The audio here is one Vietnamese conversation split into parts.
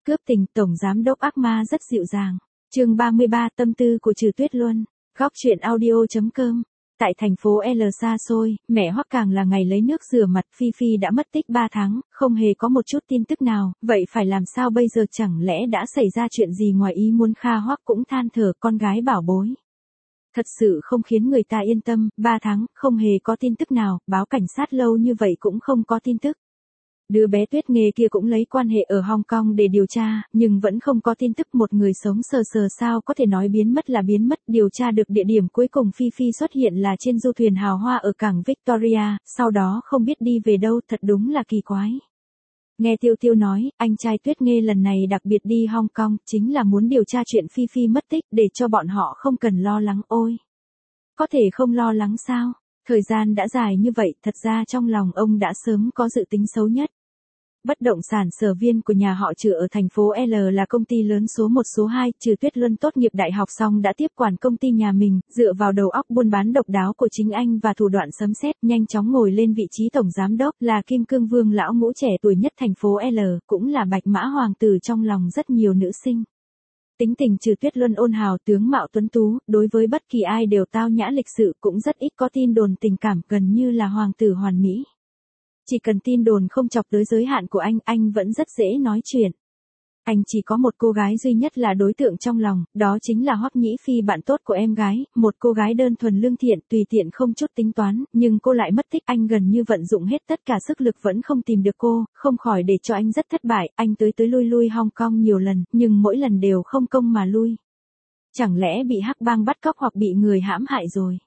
Cướp tình, tổng giám đốc ác ma rất dịu dàng. Chương 33, tâm tư của Trừ Tuyết Luân. Góc truyện audio.com. Tại thành phố L xa xôi, mẹ Hoắc Càng là ngày lấy nước rửa mặt, Phi Phi đã mất tích 3 tháng, không hề có một chút tin tức nào, vậy phải làm sao bây giờ, chẳng lẽ đã xảy ra chuyện gì ngoài ý muốn? Kha Hoắc cũng than thở, con gái bảo bối. Thật sự không khiến người ta yên tâm, 3 tháng, không hề có tin tức nào, báo cảnh sát lâu như vậy cũng không có tin tức. Đứa bé Tuyết Nghê kia cũng lấy quan hệ ở Hong Kong để điều tra, nhưng vẫn không có tin tức. Một người sống sờ sờ sao có thể nói biến mất là biến mất. Điều tra được địa điểm cuối cùng Phi Phi xuất hiện là trên du thuyền hào hoa ở cảng Victoria, sau đó không biết đi về đâu, thật đúng là kỳ quái. Nghe Tiêu Tiêu nói, anh trai Tuyết Nghê lần này đặc biệt đi Hong Kong, chính là muốn điều tra chuyện Phi Phi mất tích, để cho bọn họ không cần lo lắng. Ôi! Có thể không lo lắng sao? Thời gian đã dài như vậy, thật ra trong lòng ông đã sớm có dự tính xấu nhất. Bất động sản sở viên của nhà họ Trừ ở thành phố L là công ty lớn số 1 số 2, Trừ Tuyết Luân tốt nghiệp đại học xong đã tiếp quản công ty nhà mình, dựa vào đầu óc buôn bán độc đáo của chính anh và thủ đoạn sấm sét, nhanh chóng ngồi lên vị trí tổng giám đốc, là kim cương vương lão ngũ trẻ tuổi nhất thành phố L, cũng là bạch mã hoàng tử trong lòng rất nhiều nữ sinh. Tính tình Trừ Tuyết Luân ôn hào, tướng mạo tuấn tú, đối với bất kỳ ai đều tao nhã lịch sự, cũng rất ít có tin đồn tình cảm, gần như là hoàng tử hoàn mỹ. Chỉ cần tin đồn không chọc tới giới hạn của anh vẫn rất dễ nói chuyện. Anh chỉ có một cô gái duy nhất là đối tượng trong lòng, đó chính là Hoắc Nhĩ Phi, bạn tốt của em gái, một cô gái đơn thuần lương thiện, tùy tiện không chút tính toán, nhưng cô lại mất tích. Anh gần như vận dụng hết tất cả sức lực vẫn không tìm được cô, không khỏi để cho anh rất thất bại. Anh tới lui Hong Kong nhiều lần, nhưng mỗi lần đều không công mà lui. Chẳng lẽ bị hắc bang bắt cóc hoặc bị người hãm hại rồi?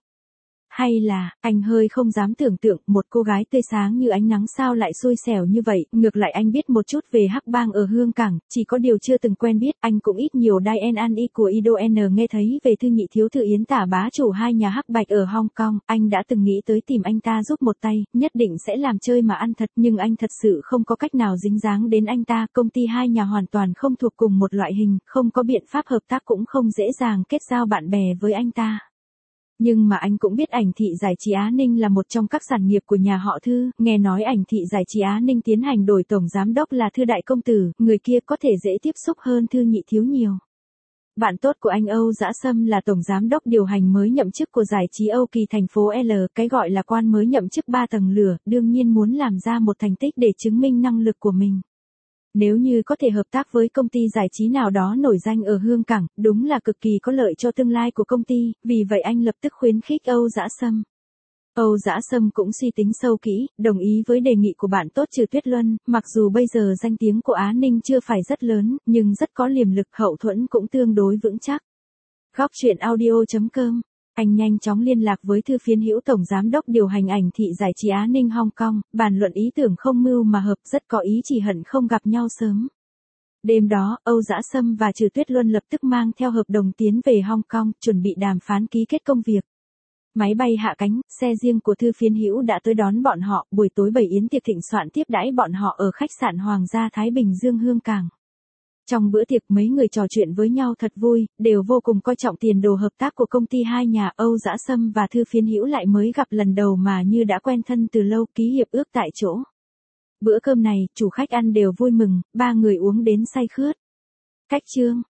Hay là, anh hơi không dám tưởng tượng, một cô gái tươi sáng như ánh nắng sao lại xui xẻo như vậy. Ngược lại anh biết một chút về hắc bang ở Hương Cảng, chỉ có điều chưa từng quen biết. Anh cũng ít nhiều Diane An Y của Ido N nghe thấy về Thư Nhị thiếu Thư Yến tả bá chủ hai nhà hắc bạch ở Hong Kong. Anh đã từng nghĩ tới tìm anh ta giúp một tay, nhất định sẽ làm chơi mà ăn thật, nhưng anh thật sự không có cách nào dính dáng đến anh ta. Công ty hai nhà hoàn toàn không thuộc cùng một loại hình, không có biện pháp hợp tác, cũng không dễ dàng kết giao bạn bè với anh ta. Nhưng mà anh cũng biết Ảnh Thị Giải trí Á Ninh là một trong các sản nghiệp của nhà họ Thư, nghe nói Ảnh Thị Giải trí Á Ninh tiến hành đổi tổng giám đốc là Thư đại công tử, người kia có thể dễ tiếp xúc hơn Thư Nhị thiếu nhiều. Bạn tốt của anh Âu Dã Sâm là tổng giám đốc điều hành mới nhậm chức của giải trí Âu Kỳ thành phố L, cái gọi là quan mới nhậm chức 3 tầng lửa, đương nhiên muốn làm ra một thành tích để chứng minh năng lực của mình. Nếu như có thể hợp tác với công ty giải trí nào đó nổi danh ở Hương Cảng, đúng là cực kỳ có lợi cho tương lai của công ty, vì vậy anh lập tức khuyến khích Âu Dã Sâm. Âu Dã Sâm cũng suy tính sâu kỹ, đồng ý với đề nghị của bạn tốt Trừ Tuyết Luân, mặc dù bây giờ danh tiếng của Á Ninh chưa phải rất lớn, nhưng rất có liềm lực, hậu thuẫn cũng tương đối vững chắc. Góc truyện audio.com. Anh nhanh chóng liên lạc với Thư Phiến Hữu, tổng giám đốc điều hành Ảnh Thị Giải trí Á Ninh Hong Kong, bàn luận ý tưởng không mưu mà hợp, rất có ý chỉ hận không gặp nhau sớm. Đêm đó, Âu Dã Sâm và Trừ Tuyết Luân lập tức mang theo hợp đồng tiến về Hong Kong, chuẩn bị đàm phán ký kết công việc. Máy bay hạ cánh, xe riêng của Thư Phiến Hữu đã tới đón bọn họ, buổi tối bày yến tiệc thịnh soạn tiếp đãi bọn họ ở khách sạn Hoàng gia Thái Bình Dương Hương Cảng. Trong bữa tiệc mấy người trò chuyện với nhau thật vui, đều vô cùng coi trọng tiền đồ hợp tác của công ty hai nhà. Âu Dã Sâm và Thư Phiến Hữu lại mới gặp lần đầu mà như đã quen thân từ lâu, ký hiệp ước tại chỗ. Bữa cơm này, chủ khách ăn đều vui mừng, ba người uống đến say khướt. Cách chương.